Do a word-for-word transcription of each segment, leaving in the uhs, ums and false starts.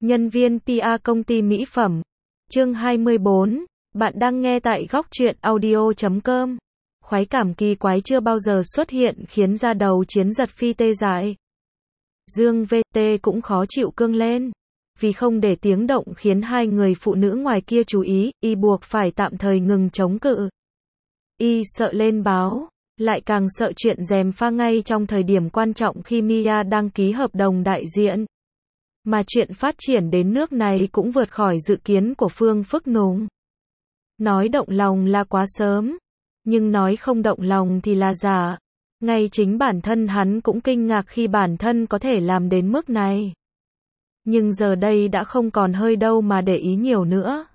Nhân viên pê e công ty mỹ phẩm. Chương hai mươi bốn. Bạn đang nghe tại góc truyện audio chấm com. Khoái cảm kỳ quái chưa bao giờ xuất hiện khiến da đầu Chiến Giật Phi tê dại. Dương vê tê cũng khó chịu cương lên. Vì không để tiếng động khiến hai người phụ nữ ngoài kia chú ý, y buộc phải tạm thời ngừng chống cự. Y sợ lên báo, lại càng sợ chuyện gièm pha ngay trong thời điểm quan trọng khi Mia đang ký hợp đồng đại diện. Mà chuyện phát triển đến nước này cũng vượt khỏi dự kiến của Phương Phức Nùng. Nói động lòng là quá sớm, nhưng nói không động lòng thì là giả. Ngay chính bản thân hắn cũng kinh ngạc khi bản thân có thể làm đến mức này. Nhưng giờ đây đã không còn hơi đâu mà để ý nhiều nữa.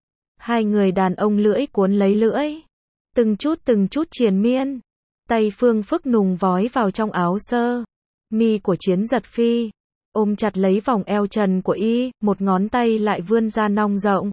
Hai người đàn ông lưỡi cuốn lấy lưỡi, từng chút từng chút triền miên. Tay Phương Phức Nùng vói vào trong áo sơ mi của Chiến Giật Phi, ôm chặt lấy vòng eo trần của y, một ngón tay lại vươn ra nong rộng.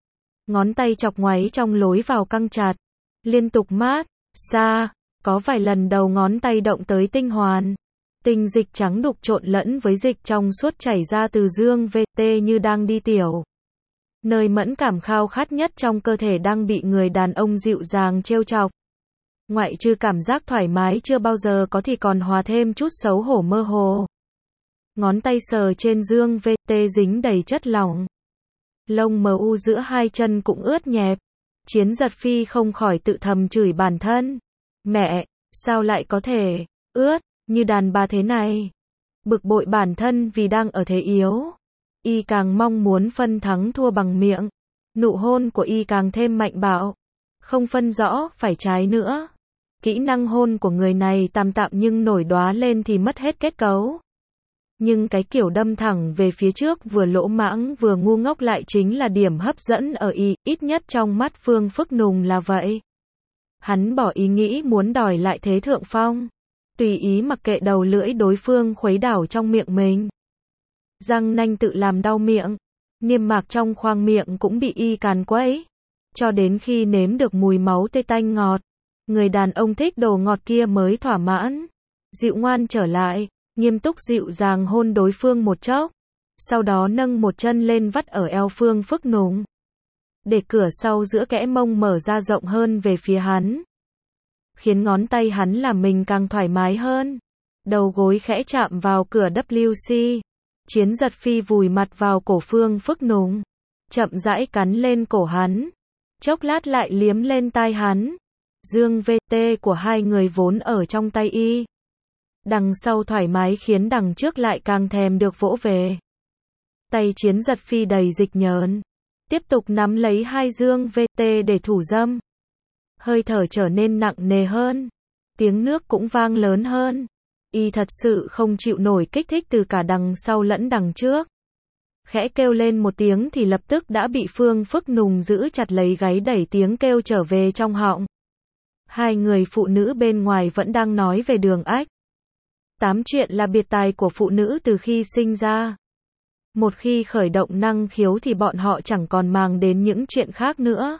Ngón tay chọc ngoáy trong lối vào căng chặt, liên tục mát, xa, có vài lần đầu ngón tay động tới tinh hoàn. Tinh dịch trắng đục trộn lẫn với dịch trong suốt chảy ra từ dương vê tê như đang đi tiểu. Nơi mẫn cảm khao khát nhất trong cơ thể đang bị người đàn ông dịu dàng trêu chọc. Ngoại trừ cảm giác thoải mái chưa bao giờ có thì còn hòa thêm chút xấu hổ mơ hồ. Ngón tay sờ trên dương vê tê dính đầy chất lỏng. Lông mờ u giữa hai chân cũng ướt nhẹp. Chiến Giật Phi không khỏi tự thầm chửi bản thân. Mẹ, sao lại có thể ướt như đàn bà thế này? Bực bội bản thân vì đang ở thế yếu. Y càng mong muốn phân thắng thua bằng miệng. Nụ hôn của y càng thêm mạnh bạo. Không phân rõ phải trái nữa. Kỹ năng hôn của người này tạm tạm nhưng nổi đóa lên thì mất hết kết cấu. Nhưng cái kiểu đâm thẳng về phía trước vừa lỗ mãng vừa ngu ngốc lại chính là điểm hấp dẫn ở y, ít nhất trong mắt Phương Phức Nùng là vậy. Hắn bỏ ý nghĩ muốn đòi lại thế thượng phong. Tùy ý mặc kệ đầu lưỡi đối phương khuấy đảo trong miệng mình. Răng nanh tự làm đau miệng. Niêm mạc trong khoang miệng cũng bị y càn quấy. Cho đến khi nếm được mùi máu tê tanh ngọt. Người đàn ông thích đồ ngọt kia mới thỏa mãn. Dịu ngoan trở lại. Nghiêm túc dịu dàng hôn đối phương một chốc. Sau đó nâng một chân lên vắt ở eo Phương Phức Nùng. Để cửa sau giữa kẽ mông mở ra rộng hơn về phía hắn. Khiến ngón tay hắn làm mình càng thoải mái hơn. Đầu gối khẽ chạm vào cửa vê kép xê. Chiến Giật Phi vùi mặt vào cổ Phương Phức Nùng. Chậm rãi cắn lên cổ hắn. Chốc lát lại liếm lên tai hắn. Dương vê tê của hai người vốn ở trong tay y. Đằng sau thoải mái khiến đằng trước lại càng thèm được vỗ về. Tay Chiến Giật Phi đầy dịch nhờn. Tiếp tục nắm lấy hai dương vê tê để thủ dâm. Hơi thở trở nên nặng nề hơn. Tiếng nước cũng vang lớn hơn. Y thật sự không chịu nổi kích thích từ cả đằng sau lẫn đằng trước. Khẽ kêu lên một tiếng thì lập tức đã bị Phương Phức Nùng giữ chặt lấy gáy đẩy tiếng kêu trở về trong họng. Hai người phụ nữ bên ngoài vẫn đang nói về Đường Ách. Tám chuyện là biệt tài của phụ nữ từ khi sinh ra. Một khi khởi động năng khiếu thì bọn họ chẳng còn màng đến những chuyện khác nữa.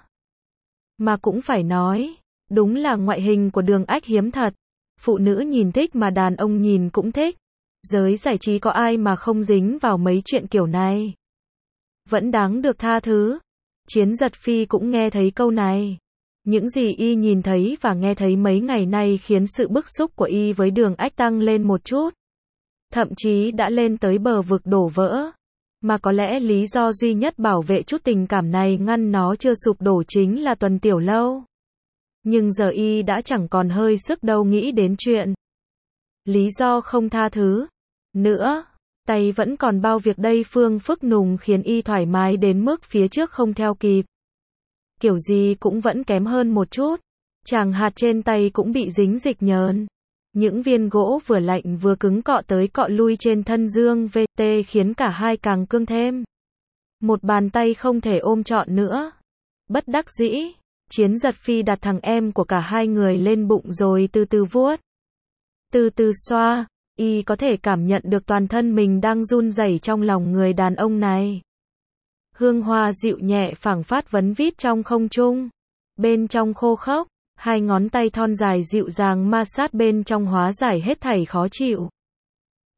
Mà cũng phải nói, đúng là ngoại hình của Đường Ách hiếm thật. Phụ nữ nhìn thích mà đàn ông nhìn cũng thích. Giới giải trí có ai mà không dính vào mấy chuyện kiểu này. Vẫn đáng được tha thứ. Chiến Giật Phi cũng nghe thấy câu này. Những gì y nhìn thấy và nghe thấy mấy ngày nay khiến sự bức xúc của y với Đường Ách tăng lên một chút. Thậm chí đã lên tới bờ vực đổ vỡ. Mà có lẽ lý do duy nhất bảo vệ chút tình cảm này ngăn nó chưa sụp đổ chính là Tuần Tiểu Lâu. Nhưng giờ y đã chẳng còn hơi sức đâu nghĩ đến chuyện lý do không tha thứ nữa. Tay vẫn còn bao việc đây. Phương Phức Nùng khiến y thoải mái đến mức phía trước không theo kịp. Kiểu gì cũng vẫn kém hơn một chút. Chàng hạt trên tay cũng bị dính dịch nhờn. Những viên gỗ vừa lạnh vừa cứng cọ tới cọ lui trên thân dương vê tê khiến cả hai càng cương thêm. Một bàn tay không thể ôm trọn nữa. Bất đắc dĩ, Chiến Giật Phi đặt thằng em của cả hai người lên bụng rồi từ từ vuốt. Từ từ xoa, y có thể cảm nhận được toàn thân mình đang run rẩy trong lòng người đàn ông này. Hương hoa dịu nhẹ phảng phất vấn vít trong không trung. Bên trong khô khốc, hai ngón tay thon dài dịu dàng ma sát bên trong hóa giải hết thảy khó chịu.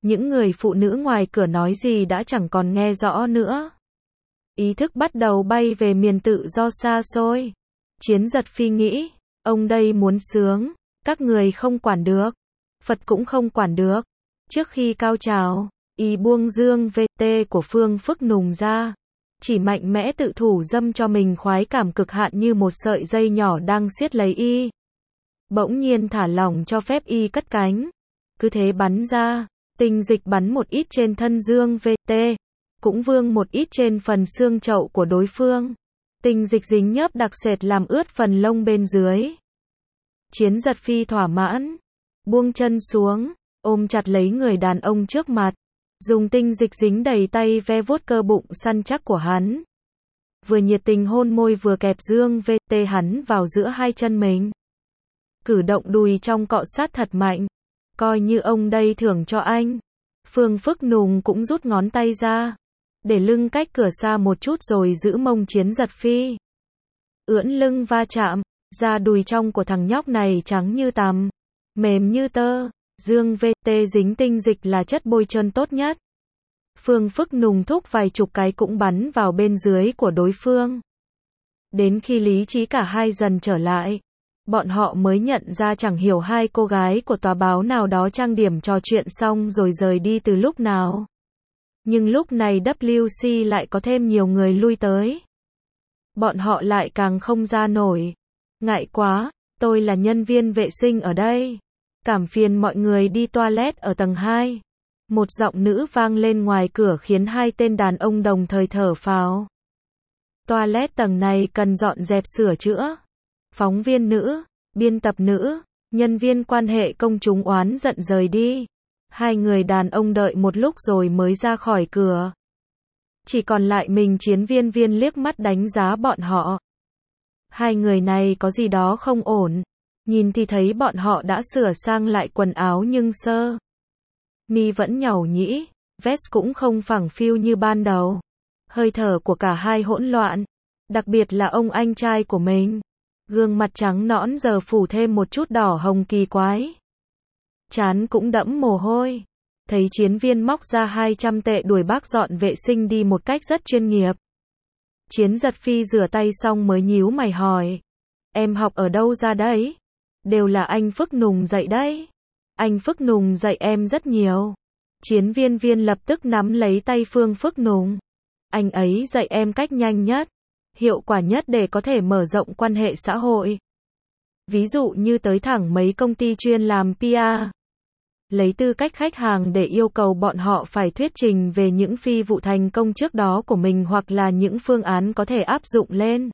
Những người phụ nữ ngoài cửa nói gì đã chẳng còn nghe rõ nữa. Ý thức bắt đầu bay về miền tự do xa xôi. Chiến Giật Phi nghĩ, ông đây muốn sướng, các người không quản được. Phật cũng không quản được. Trước khi cao trào, y buông dương vê tê của Phương Phức Nùng ra. Chỉ mạnh mẽ tự thủ dâm cho mình khoái cảm cực hạn như một sợi dây nhỏ đang siết lấy y. Bỗng nhiên thả lỏng cho phép y cất cánh. Cứ thế bắn ra, tinh dịch bắn một ít trên thân dương vê tê, cũng vương một ít trên phần xương chậu của đối phương. Tinh dịch dính nhớp đặc sệt làm ướt phần lông bên dưới. Chiến Giật Phi thỏa mãn, buông chân xuống, ôm chặt lấy người đàn ông trước mặt, dùng tinh dịch dính đầy tay ve vuốt cơ bụng săn chắc của hắn. Vừa nhiệt tình hôn môi vừa kẹp dương vê tê hắn vào giữa hai chân mình. Cử động đùi trong cọ sát thật mạnh, coi như ông đây thưởng cho anh. Phương Phức Nùng cũng rút ngón tay ra, để lưng cách cửa xa một chút rồi giữ mông Chiến Giật Phi. Ưỡn lưng va chạm, da đùi trong của thằng nhóc này trắng như tằm, mềm như tơ. Dương vê tê dính tinh dịch là chất bôi trơn tốt nhất. Phương Phức Nùng thúc vài chục cái cũng bắn vào bên dưới của đối phương. Đến khi lý trí cả hai dần trở lại, bọn họ mới nhận ra chẳng hiểu hai cô gái của tòa báo nào đó trang điểm trò chuyện xong rồi rời đi từ lúc nào. Nhưng lúc này vê kép xê lại có thêm nhiều người lui tới. Bọn họ lại càng không ra nổi. Ngại quá, tôi là nhân viên vệ sinh ở đây. Cảm phiền mọi người đi toilet ở tầng hai. Một giọng nữ vang lên ngoài cửa khiến hai tên đàn ông đồng thời thở phào. Toilet tầng này cần dọn dẹp sửa chữa. Phóng viên nữ, biên tập nữ, nhân viên quan hệ công chúng oán giận rời đi. Hai người đàn ông đợi một lúc rồi mới ra khỏi cửa. Chỉ còn lại mình Chiến Viên Viên liếc mắt đánh giá bọn họ. Hai người này có gì đó không ổn. Nhìn thì thấy bọn họ đã sửa sang lại quần áo nhưng sơ mi vẫn nhàu nhĩ, vest cũng không phẳng phiu như ban đầu. Hơi thở của cả hai hỗn loạn, đặc biệt là ông anh trai của mình. Gương mặt trắng nõn giờ phủ thêm một chút đỏ hồng kỳ quái. Trán cũng đẫm mồ hôi. Thấy Chiến Viên móc ra hai trăm tệ đuổi bác dọn vệ sinh đi một cách rất chuyên nghiệp. Chiến Giật Phi rửa tay xong mới nhíu mày hỏi. Em học ở đâu ra đấy? Đều là anh Phức Nùng dạy đấy. Anh Phức Nùng dạy em rất nhiều. Chiến Viên Viên lập tức nắm lấy tay Phương Phức Nùng. Anh ấy dạy em cách nhanh nhất, hiệu quả nhất để có thể mở rộng quan hệ xã hội. Ví dụ như tới thẳng mấy công ty chuyên làm pê e. Lấy tư cách khách hàng để yêu cầu bọn họ phải thuyết trình về những phi vụ thành công trước đó của mình hoặc là những phương án có thể áp dụng lên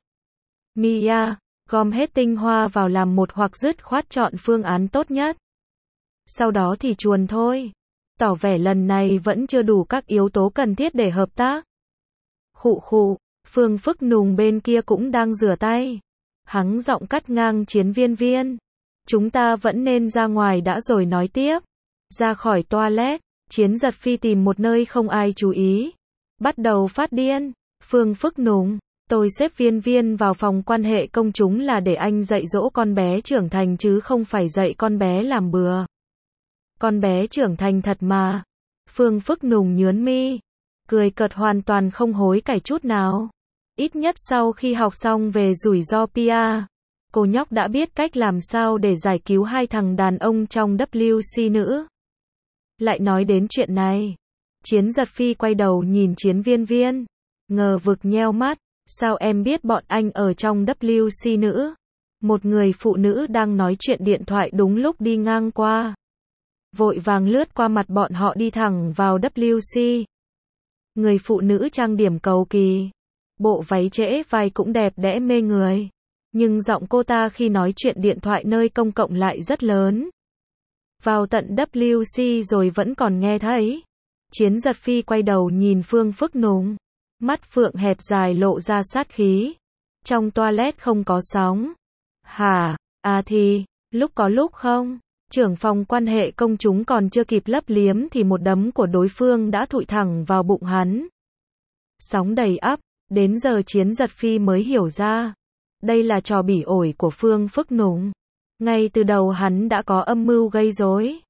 Mia, gom hết tinh hoa vào làm một hoặc dứt khoát chọn phương án tốt nhất. Sau đó thì chuồn thôi. Tỏ vẻ lần này vẫn chưa đủ các yếu tố cần thiết để hợp tác. Khụ khụ, Phương Phức Nùng bên kia cũng đang rửa tay. Hắng giọng cắt ngang Chiến Viên Viên. Chúng ta vẫn nên ra ngoài đã rồi nói tiếp. Ra khỏi toilet, Chiến Giật Phi tìm một nơi không ai chú ý. Bắt đầu phát điên. Phương Phức Nùng, tôi xếp Viên Viên vào phòng quan hệ công chúng là để anh dạy dỗ con bé trưởng thành chứ không phải dạy con bé làm bừa. Con bé trưởng thành thật mà. Phương Phức Nùng nhướng mi, cười cợt hoàn toàn không hối cải chút nào. Ít nhất sau khi học xong về rủi ro pê e, cô nhóc đã biết cách làm sao để giải cứu hai thằng đàn ông trong vê kép xê nữ. Lại nói đến chuyện này, Chiến Giật Phi quay đầu nhìn Chiến Viên Viên, ngờ vực nheo mắt, sao em biết bọn anh ở trong vê kép xê nữ? Một người phụ nữ đang nói chuyện điện thoại đúng lúc đi ngang qua. Vội vàng lướt qua mặt bọn họ đi thẳng vào vê kép xê. Người phụ nữ trang điểm cầu kỳ, bộ váy trễ vai cũng đẹp đẽ mê người. Nhưng giọng cô ta khi nói chuyện điện thoại nơi công cộng lại rất lớn. Vào tận vê kép xê rồi vẫn còn nghe thấy. Chiến Giật Phi quay đầu nhìn Phương Phức Nùng. Mắt phượng hẹp dài lộ ra sát khí. Trong toilet không có sóng. Hả? À thì, lúc có lúc không. Trưởng phòng quan hệ công chúng còn chưa kịp lấp liếm thì một đấm của đối phương đã thụi thẳng vào bụng hắn. Sóng đầy ắp, đến giờ Chiến Giật Phi mới hiểu ra. Đây là trò bỉ ổi của Phương Phức Nùng. Ngay từ đầu hắn đã có âm mưu gây rối.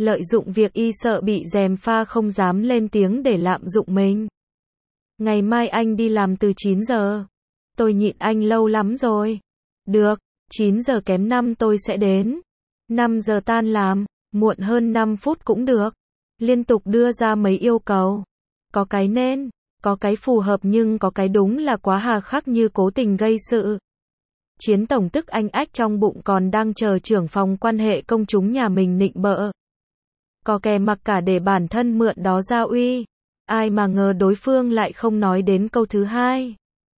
Lợi dụng việc y sợ bị gièm pha không dám lên tiếng để lạm dụng mình. Ngày mai anh đi làm từ chín giờ. Tôi nhịn anh lâu lắm rồi. Được, chín giờ kém năm tôi sẽ đến. năm giờ tan làm, muộn hơn năm phút cũng được. Liên tục đưa ra mấy yêu cầu. Có cái nên, có cái phù hợp nhưng có cái đúng là quá hà khắc như cố tình gây sự. Chiến tổng tức anh ách trong bụng còn đang chờ trưởng phòng quan hệ công chúng nhà mình nịnh bợ. Có kè mặc cả để bản thân mượn đó ra uy. Ai mà ngờ đối phương lại không nói đến câu thứ hai.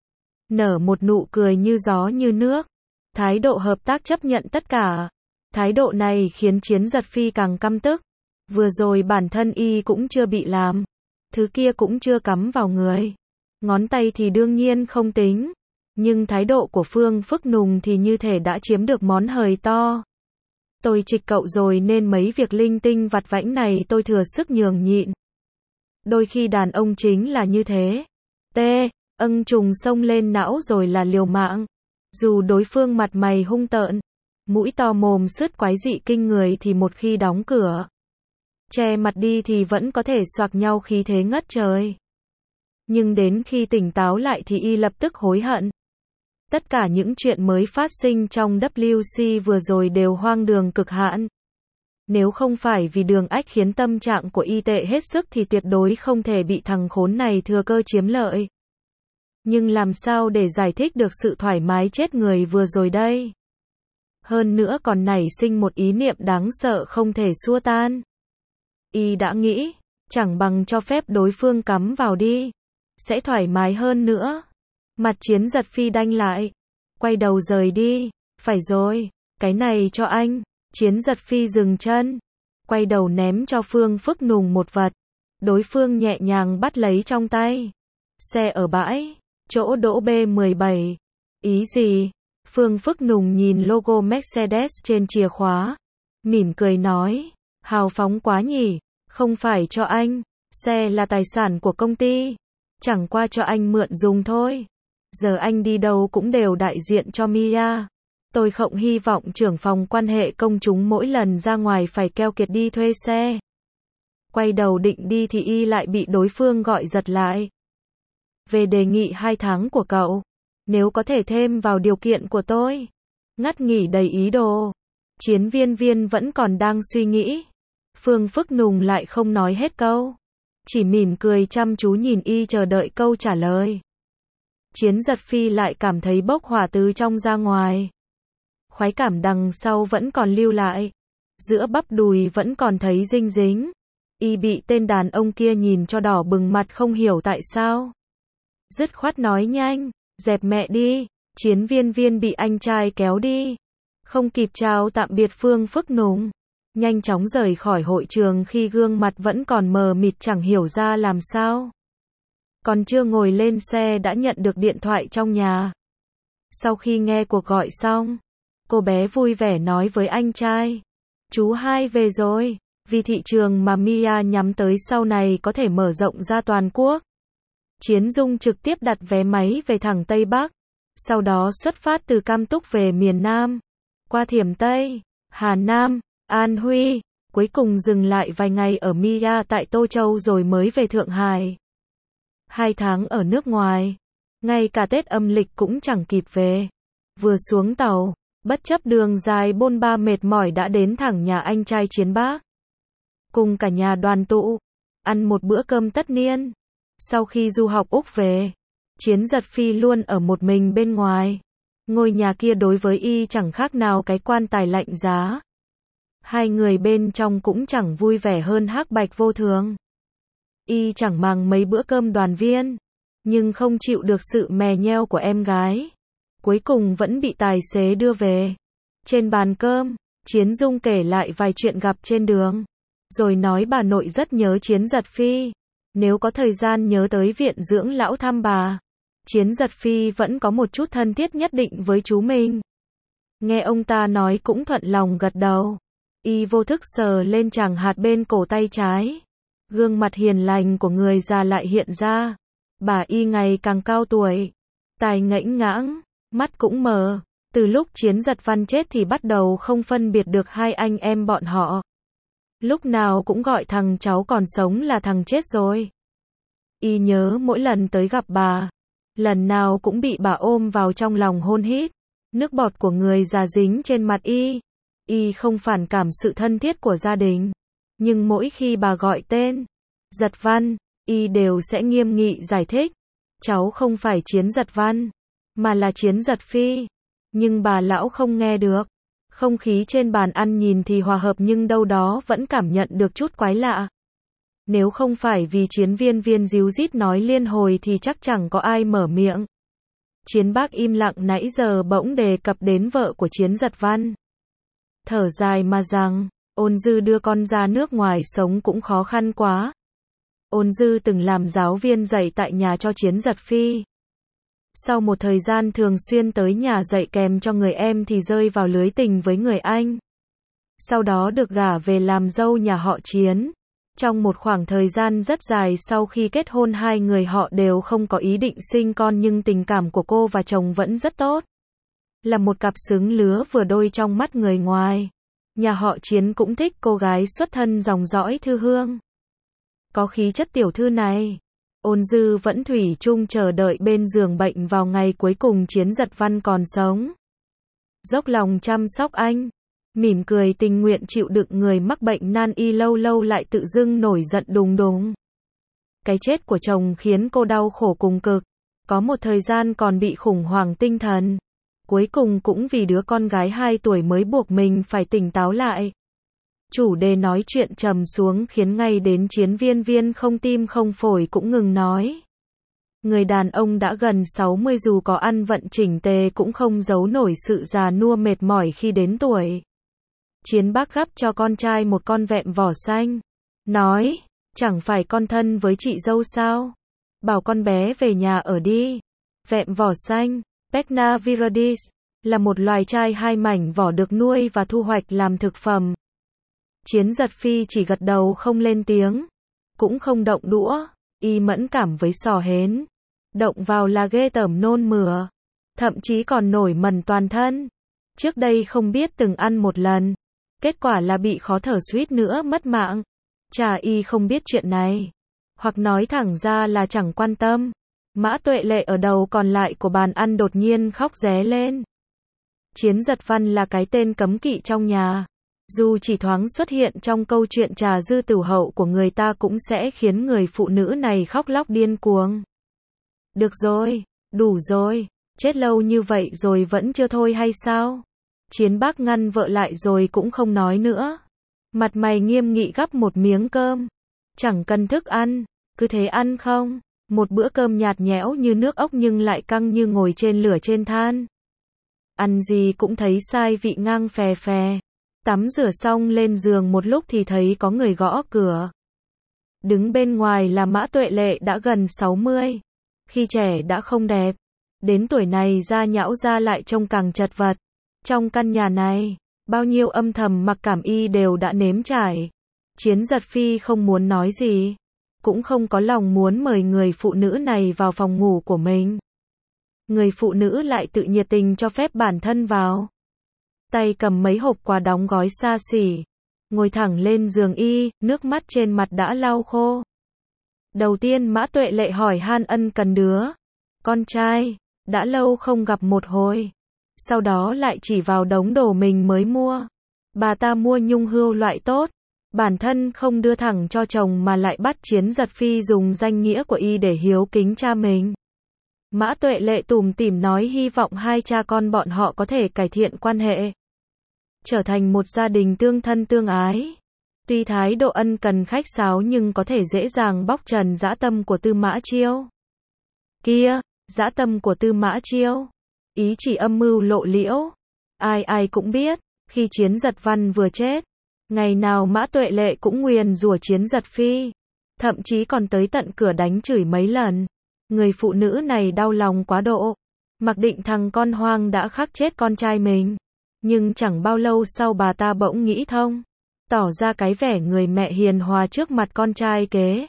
Nở một nụ cười như gió như nước. Thái độ hợp tác chấp nhận tất cả. Thái độ này khiến Chiến Giật Phi càng căm tức. Vừa rồi bản thân y cũng chưa bị làm. Thứ kia cũng chưa cắm vào người. Ngón tay thì đương nhiên không tính. Nhưng thái độ của Phương Phức Nùng thì như thể đã chiếm được món hời to. Tôi trịch cậu rồi nên mấy việc linh tinh vặt vãnh này tôi thừa sức nhường nhịn. Đôi khi đàn ông chính là như thế. T. Âng trùng xông lên não rồi là liều mạng. Dù đối phương mặt mày hung tợn, mũi to mồm sứt quái dị kinh người thì một khi đóng cửa, che mặt đi thì vẫn có thể xoạc nhau khí thế ngất trời. Nhưng đến khi tỉnh táo lại thì y lập tức hối hận. Tất cả những chuyện mới phát sinh trong W C vừa rồi đều hoang đường cực hạn. Nếu không phải vì Đường Ách khiến tâm trạng của y tệ hết sức thì tuyệt đối không thể bị thằng khốn này thừa cơ chiếm lợi. Nhưng làm sao để giải thích được sự thoải mái chết người vừa rồi đây? Hơn nữa còn nảy sinh một ý niệm đáng sợ không thể xua tan. Y đã nghĩ, chẳng bằng cho phép đối phương cắm vào đi. Sẽ thoải mái hơn nữa. Mặt Chiến Giật Phi đanh lại. Quay đầu rời đi. Phải rồi, cái này cho anh. Chiến Giật Phi dừng chân. Quay đầu ném cho Phương Phức Nùng một vật. Đối phương nhẹ nhàng bắt lấy trong tay. Xe ở bãi. Chỗ đỗ B mười bảy. Ý gì? Phương Phức Nùng nhìn logo Mercedes trên chìa khóa. Mỉm cười nói. Hào phóng quá nhỉ. Không phải cho anh. Xe là tài sản của công ty. Chẳng qua cho anh mượn dùng thôi. Giờ anh đi đâu cũng đều đại diện cho Mia. Tôi không hy vọng trưởng phòng quan hệ công chúng mỗi lần ra ngoài phải keo kiệt đi thuê xe. Quay đầu định đi thì y lại bị đối phương gọi giật lại. Về đề nghị hai tháng của cậu. Nếu có thể thêm vào điều kiện của tôi. Ngắt nghỉ đầy ý đồ. Chiến viên viên vẫn còn đang suy nghĩ. Phương Phức Nùng lại không nói hết câu. Chỉ mỉm cười chăm chú nhìn y chờ đợi câu trả lời. Chiến Giật Phi lại cảm thấy bốc hỏa từ trong ra ngoài. Khoái cảm đằng sau vẫn còn lưu lại. Giữa bắp đùi vẫn còn thấy dinh dính. Y bị tên đàn ông kia nhìn cho đỏ bừng mặt không hiểu tại sao. Dứt khoát nói nhanh, dẹp mẹ đi. Chiến viên viên bị anh trai kéo đi. Không kịp chào tạm biệt Phương Phức Nùng. Nhanh chóng rời khỏi hội trường khi gương mặt vẫn còn mờ mịt chẳng hiểu ra làm sao. Còn chưa ngồi lên xe đã nhận được điện thoại trong nhà. Sau khi nghe cuộc gọi xong, cô bé vui vẻ nói với anh trai. Chú hai về rồi, vì thị trường mà Mia nhắm tới sau này có thể mở rộng ra toàn quốc. Chiến Dung trực tiếp đặt vé máy về thẳng Tây Bắc. Sau đó xuất phát từ Cam Túc về miền Nam. Qua Thiểm Tây, Hà Nam, An Huy. Cuối cùng dừng lại vài ngày ở Mia tại Tô Châu rồi mới về Thượng Hải. Hai tháng ở nước ngoài. Ngay cả Tết âm lịch cũng chẳng kịp về. Vừa xuống tàu, bất chấp đường dài bôn ba mệt mỏi đã đến thẳng nhà anh trai Chiến Bác. Cùng cả nhà đoàn tụ, ăn một bữa cơm tất niên. Sau khi du học Úc về, Chiến Giật Phi luôn ở một mình bên ngoài. Ngôi nhà kia đối với y chẳng khác nào cái quan tài lạnh giá. Hai người bên trong cũng chẳng vui vẻ hơn Hắc Bạch Vô Thường. Y chẳng màng mấy bữa cơm đoàn viên, nhưng không chịu được sự mè nheo của em gái. Cuối cùng vẫn bị tài xế đưa về. Trên bàn cơm, Chiến Dung kể lại vài chuyện gặp trên đường. Rồi nói bà nội rất nhớ Chiến Giật Phi. Nếu có thời gian nhớ tới viện dưỡng lão thăm bà. Chiến Giật Phi vẫn có một chút thân thiết nhất định với chú mình. Nghe ông ta nói cũng thuận lòng gật đầu. Y vô thức sờ lên chàng hạt bên cổ tay trái. Gương mặt hiền lành của người già lại hiện ra. Bà y ngày càng cao tuổi. Tai ngãnh ngãng, mắt cũng mờ. Từ lúc Chiến Giật Văn chết thì bắt đầu không phân biệt được hai anh em bọn họ. Lúc nào cũng gọi thằng cháu còn sống là thằng chết rồi. Y nhớ mỗi lần tới gặp bà, lần nào cũng bị bà ôm vào trong lòng hôn hít. Nước bọt của người già dính trên mặt Y. Y không phản cảm sự thân thiết của gia đình. Nhưng mỗi khi bà gọi tên Giật Văn, Y đều sẽ nghiêm nghị giải thích. Cháu không phải Chiến Giật Văn, mà là Chiến Giật Phi. Nhưng bà lão không nghe được. Không khí trên bàn ăn nhìn thì hòa hợp nhưng đâu đó vẫn cảm nhận được chút quái lạ. Nếu không phải vì Chiến Viên Viên díu dít nói liên hồi thì chắc chẳng có ai mở miệng. Chiến Bác im lặng nãy giờ bỗng đề cập đến vợ của Chiến Giật Văn. Thở dài mà rằng, Ôn Dư đưa con ra nước ngoài sống cũng khó khăn quá. Ôn Dư từng làm giáo viên dạy tại nhà cho Chiến Giật Phi. Sau một thời gian thường xuyên tới nhà dạy kèm cho người em thì rơi vào lưới tình với người anh. Sau đó được gả về làm dâu nhà họ Chiến. Trong một khoảng thời gian rất dài sau khi kết hôn hai người họ đều không có ý định sinh con nhưng tình cảm của cô và chồng vẫn rất tốt. Là một cặp xứng lứa vừa đôi trong mắt người ngoài. Nhà họ Chiến cũng thích cô gái xuất thân dòng dõi Thư Hương. Có khí chất tiểu thư này. Ôn Dư vẫn thủy chung chờ đợi bên giường bệnh vào ngày cuối cùng Chiến Giật Văn còn sống. Dốc lòng chăm sóc anh. Mỉm cười tình nguyện chịu đựng người mắc bệnh nan y lâu lâu lại tự dưng nổi giận đùng đùng. Cái chết của chồng khiến cô đau khổ cùng cực. Có một thời gian còn bị khủng hoảng tinh thần. Cuối cùng cũng vì đứa con gái hai tuổi mới buộc mình phải tỉnh táo lại. Chủ đề nói chuyện trầm xuống khiến ngay đến Chiến Viên Viên không tim không phổi cũng ngừng nói. Người đàn ông đã gần sáu mươi dù có ăn vận chỉnh tề cũng không giấu nổi sự già nua mệt mỏi khi đến tuổi. Chiến Bác gắp cho con trai một con vẹm vỏ xanh. Nói, chẳng phải con thân với chị dâu sao? Bảo con bé về nhà ở đi. Vẹm vỏ xanh, Pecna viridis, là một loài trai hai mảnh vỏ được nuôi và thu hoạch làm thực phẩm. Chiến Giật Phi chỉ gật đầu không lên tiếng. Cũng không động đũa. Y mẫn cảm với sò hến. Động vào là ghê tởm nôn mửa. Thậm chí còn nổi mẩn toàn thân. Trước đây không biết từng ăn một lần. Kết quả là bị khó thở suýt nữa mất mạng. Chả Y không biết chuyện này. Hoặc nói thẳng ra là chẳng quan tâm. Mã Tuệ Lệ ở đầu còn lại của bàn ăn đột nhiên khóc ré lên. Chiến Giật Văn là cái tên cấm kỵ trong nhà. Dù chỉ thoáng xuất hiện trong câu chuyện trà dư tửu hậu của người ta cũng sẽ khiến người phụ nữ này khóc lóc điên cuồng. Được rồi, đủ rồi, chết lâu như vậy rồi vẫn chưa thôi hay sao? Chiến Bác ngăn vợ lại rồi cũng không nói nữa. Mặt mày nghiêm nghị gắp một miếng cơm. Chẳng cần thức ăn, cứ thế ăn không? Một bữa cơm nhạt nhẽo như nước ốc nhưng lại căng như ngồi trên lửa trên than. Ăn gì cũng thấy sai vị ngang phè phè. Tắm rửa xong lên giường một lúc thì thấy có người gõ cửa. Đứng bên ngoài là Mã Tuệ Lệ đã gần sáu mươi. Khi trẻ đã không đẹp. Đến tuổi này da nhão ra lại trông càng chật vật. Trong căn nhà này, bao nhiêu âm thầm mặc cảm Y đều đã nếm trải. Chiến Giật Phi không muốn nói gì. Cũng không có lòng muốn mời người phụ nữ này vào phòng ngủ của mình. Người phụ nữ lại tự nhiệt tình cho phép bản thân vào. Tay cầm mấy hộp quà đóng gói xa xỉ. Ngồi thẳng lên giường Y, nước mắt trên mặt đã lau khô. Đầu tiên Mã Tuệ Lệ hỏi han ân cần đứa con trai, đã lâu không gặp một hồi. Sau đó lại chỉ vào đống đồ mình mới mua. Bà ta mua nhung hươu loại tốt. Bản thân không đưa thẳng cho chồng mà lại bắt Chiến Giật Phi dùng danh nghĩa của Y để hiếu kính cha mình. Mã Tuệ Lệ tủm tỉm nói hy vọng hai cha con bọn họ có thể cải thiện quan hệ. Trở thành một gia đình tương thân tương ái. Tuy thái độ ân cần khách sáo nhưng có thể dễ dàng bóc trần dã tâm của Tư Mã Chiêu. Kia, dã tâm của Tư Mã Chiêu. Ý chỉ âm mưu lộ liễu. Ai ai cũng biết, khi Chiến Giật Văn vừa chết, ngày nào Mã Tuệ Lệ cũng nguyền rủa Chiến Giật Phi. Thậm chí còn tới tận cửa đánh chửi mấy lần. Người phụ nữ này đau lòng quá độ. Mặc định thằng con hoang đã khắc chết con trai mình. Nhưng chẳng bao lâu sau bà ta bỗng nghĩ thông. Tỏ ra cái vẻ người mẹ hiền hòa trước mặt con trai kế.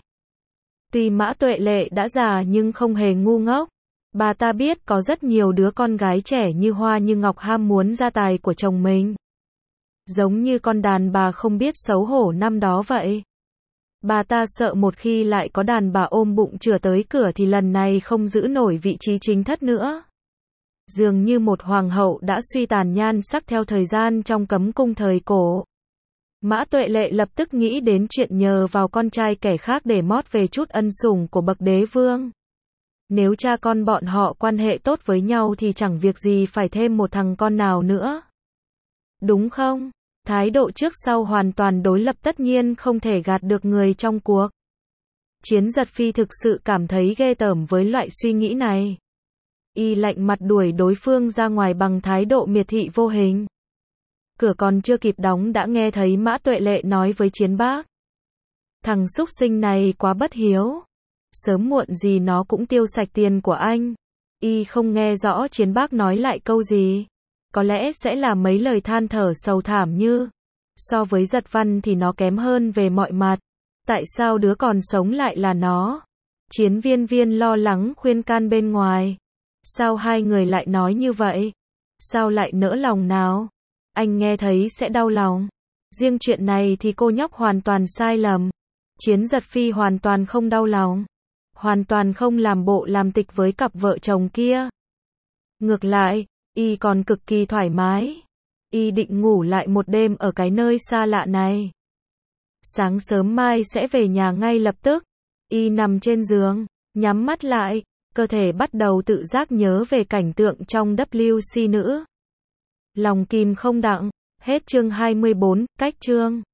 Tuy Mã Tuệ Lệ đã già nhưng không hề ngu ngốc. Bà ta biết có rất nhiều đứa con gái trẻ như hoa như ngọc ham muốn gia tài của chồng mình. Giống như con đàn bà không biết xấu hổ năm đó vậy. Bà ta sợ một khi lại có đàn bà ôm bụng chửa tới cửa thì lần này không giữ nổi vị trí chính thất nữa. Dường như một hoàng hậu đã suy tàn nhan sắc theo thời gian trong cấm cung thời cổ. Mã Tuệ Lệ lập tức nghĩ đến chuyện nhờ vào con trai kẻ khác để mót về chút ân sủng của bậc đế vương. Nếu cha con bọn họ quan hệ tốt với nhau thì chẳng việc gì phải thêm một thằng con nào nữa. Đúng không? Thái độ trước sau hoàn toàn đối lập tất nhiên không thể gạt được người trong cuộc. Chiến Giật Phi thực sự cảm thấy ghê tởm với loại suy nghĩ này. Y lạnh mặt đuổi đối phương ra ngoài bằng thái độ miệt thị vô hình. Cửa còn chưa kịp đóng đã nghe thấy Mã Tuệ Lệ nói với Chiến Bác. Thằng súc sinh này quá bất hiếu. Sớm muộn gì nó cũng tiêu sạch tiền của anh. Y không nghe rõ Chiến Bác nói lại câu gì. Có lẽ sẽ là mấy lời than thở sầu thảm như. So với Giật Văn thì nó kém hơn về mọi mặt. Tại sao đứa còn sống lại là nó? Chiến Viên Viên lo lắng khuyên can bên ngoài. Sao hai người lại nói như vậy? Sao lại nỡ lòng nào? Anh nghe thấy sẽ đau lòng. Riêng chuyện này thì cô nhóc hoàn toàn sai lầm. Chiến Giật Phi hoàn toàn không đau lòng. Hoàn toàn không làm bộ làm tịch với cặp vợ chồng kia. Ngược lại, y còn cực kỳ thoải mái. Y định ngủ lại một đêm ở cái nơi xa lạ này. Sáng sớm mai sẽ về nhà ngay lập tức. Y nằm trên giường, nhắm mắt lại, cơ thể bắt đầu tự giác nhớ về cảnh tượng trong W C nữ. Lòng kìm không đặng. Hết chương hai mươi bốn, cách chương.